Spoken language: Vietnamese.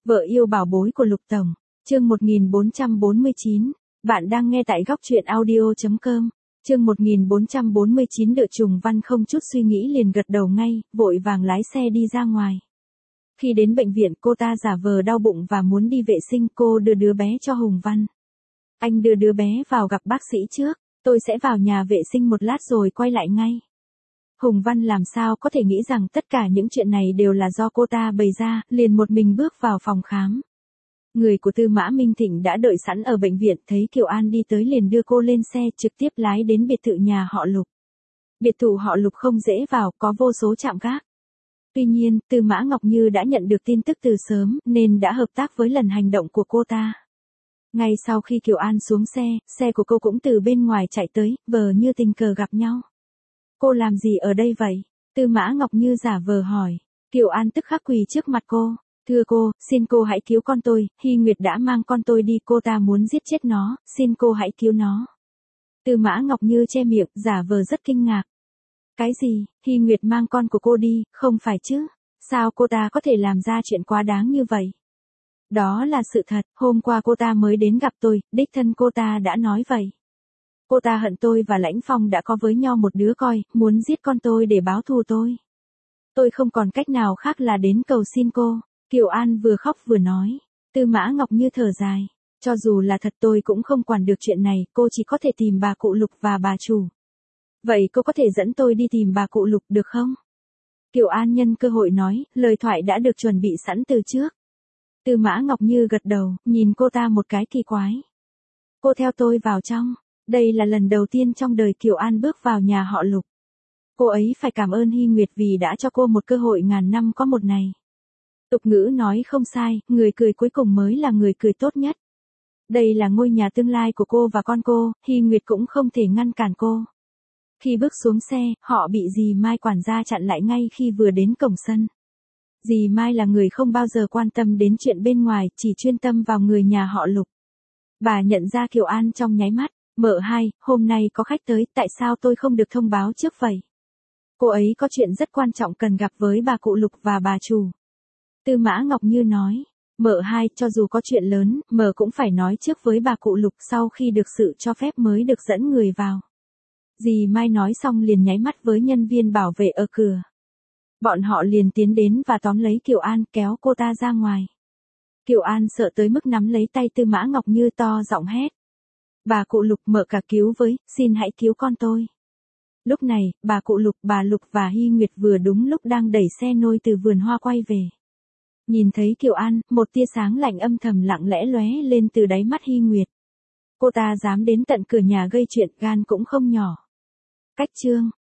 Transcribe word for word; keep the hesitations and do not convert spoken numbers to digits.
Vợ yêu bảo bối của Lục Tổng, chương một nghìn bốn trăm bốn mươi chín, bạn đang nghe tại góc truyện audio chấm com, chương một nghìn bốn trăm bốn mươi chín. Đợi Trùng Văn không chút suy nghĩ liền gật đầu ngay, vội vàng lái xe đi ra ngoài. Khi đến bệnh viện cô ta giả vờ đau bụng và muốn đi vệ sinh, cô đưa đứa bé cho Hùng Văn. Anh đưa đứa bé vào gặp bác sĩ trước, tôi sẽ vào nhà vệ sinh một lát rồi quay lại ngay. Hùng Văn làm sao có thể nghĩ rằng tất cả những chuyện này đều là do cô ta bày ra, liền một mình bước vào phòng khám. Người của Tư Mã Minh Thịnh đã đợi sẵn ở bệnh viện, thấy Kiều An đi tới liền đưa cô lên xe trực tiếp lái đến biệt thự nhà họ Lục. Biệt thự họ Lục không dễ vào, có vô số trạm gác. Tuy nhiên, Tư Mã Ngọc Như đã nhận được tin tức từ sớm, nên đã hợp tác với lần hành động của cô ta. Ngay sau khi Kiều An xuống xe, xe của cô cũng từ bên ngoài chạy tới, vờ như tình cờ gặp nhau. Cô làm gì ở đây vậy? Tư Mã Ngọc Như giả vờ hỏi. Kiều An tức khắc quỳ trước mặt cô. Thưa cô, xin cô hãy cứu con tôi, Hy Nguyệt đã mang con tôi đi, cô ta muốn giết chết nó, xin cô hãy cứu nó. Tư Mã Ngọc Như che miệng, giả vờ rất kinh ngạc. Cái gì, Hy Nguyệt mang con của cô đi, không phải chứ? Sao cô ta có thể làm ra chuyện quá đáng như vậy? Đó là sự thật, hôm qua cô ta mới đến gặp tôi, đích thân cô ta đã nói vậy. Cô ta hận tôi và Lãnh Phong đã có với nhau một đứa con, muốn giết con tôi để báo thù tôi. Tôi không còn cách nào khác là đến cầu xin cô. Kiều An vừa khóc vừa nói. Tư Mã Ngọc Như thở dài. Cho dù là thật tôi cũng không quản được chuyện này, cô chỉ có thể tìm bà cụ Lục và bà chủ. Vậy cô có thể dẫn tôi đi tìm bà cụ Lục được không? Kiều An nhân cơ hội nói, lời thoại đã được chuẩn bị sẵn từ trước. Tư Mã Ngọc Như gật đầu, nhìn cô ta một cái kỳ quái. Cô theo tôi vào trong. Đây là lần đầu tiên trong đời Kiều An bước vào nhà họ Lục. Cô ấy phải cảm ơn Hy Nguyệt vì đã cho cô một cơ hội ngàn năm có một này. Tục ngữ nói không sai, người cười cuối cùng mới là người cười tốt nhất. Đây là ngôi nhà tương lai của cô và con cô, Hy Nguyệt cũng không thể ngăn cản cô. Khi bước xuống xe, họ bị dì Mai quản gia chặn lại ngay khi vừa đến cổng sân. Dì Mai là người không bao giờ quan tâm đến chuyện bên ngoài, chỉ chuyên tâm vào người nhà họ Lục. Bà nhận ra Kiều An trong nháy mắt. Mợ hai, hôm nay có khách tới, tại sao tôi không được thông báo trước vậy? Cô ấy có chuyện rất quan trọng cần gặp với bà cụ Lục và bà chủ. Tư Mã Ngọc Như nói, mợ hai, cho dù có chuyện lớn, mợ cũng phải nói trước với bà cụ Lục, sau khi được sự cho phép mới được dẫn người vào. Dì Mai nói xong liền nháy mắt với nhân viên bảo vệ ở cửa. Bọn họ liền tiến đến và tóm lấy Kiều An, kéo cô ta ra ngoài. Kiều An sợ tới mức nắm lấy tay Tư Mã Ngọc Như to giọng hét. Bà cụ Lục, mợ cả cứu với, xin hãy cứu con tôi. Lúc này, bà cụ Lục, bà Lục và Hy Nguyệt vừa đúng lúc đang đẩy xe nôi từ vườn hoa quay về. Nhìn thấy Kiều An, một tia sáng lạnh âm thầm lặng lẽ lóe lên từ đáy mắt Hy Nguyệt. Cô ta dám đến tận cửa nhà gây chuyện, gan cũng không nhỏ. Cách chương